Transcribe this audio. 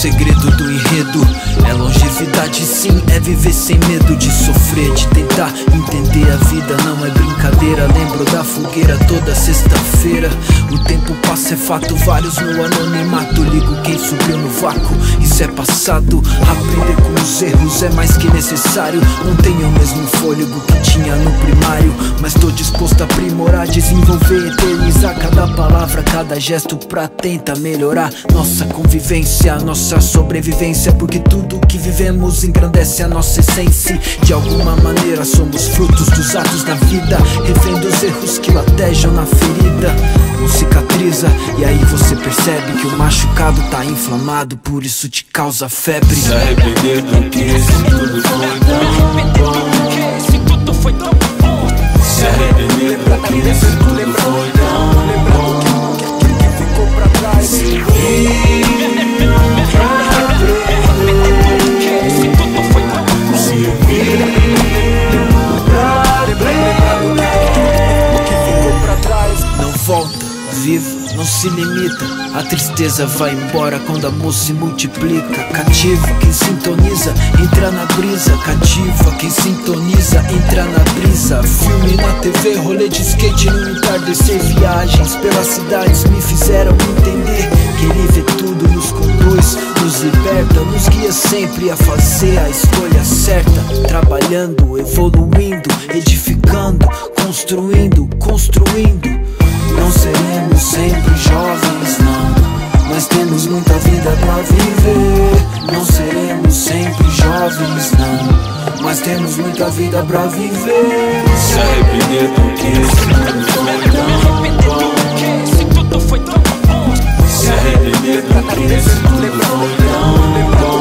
segredo do enredo é longevidade, sim, é viver sem medo de sofrer, de tentar entender a vida, não é brincadeira. Lembro da fogueira toda sexta-feira. O tempo passa, é fato, vários no anonimato. Ligo quem subiu no vácuo, isso é passado. Aprender com os erros é mais que necessário. Não tenho o mesmo fôlego que tinha no primário, mas tô disposto a aprimorar, desenvolver, eternizar cada palavra, cada gesto pra tentar melhorar nossa convivência, nossa sobrevivência. Porque tudo que vivemos engrandece a nossa essência. De alguma maneira somos frutos dos atos da vida, revendo os erros que latejam na ferida. Não cicatriza, e aí você percebe que o machucado tá inflamado, por isso te causa febre. Se arrepender do que se tudo foi tão bom. Se tudo foi tão bom. Se arrepender do que se tudo foi tão bom. Que ficou pra trás. Se tudo foi tão bom. Se vir O que ficou pra trás não volta, viva, não se limita. A tristeza vai embora quando amor se multiplica. Cativa quem sintoniza, entra na brisa. Cativa quem sintoniza, entra na brisa. Filme na TV, rolê de skate no entardecer. Viagens pelas cidades me fizeram entender que ele vê tudo, nos conduz, nos liberta, nos guia sempre a fazer a escolha certa. Trabalhando, evoluindo, edificando, construindo, construindo. Não seremos sempre jovens, não, mas temos muita vida pra viver. Não seremos sempre jovens, não, mas temos muita vida pra viver. se arrepender do que se tudo foi tão bom. Se tudo foi tão bom. Se arrepender do que se tudo foi tão bom.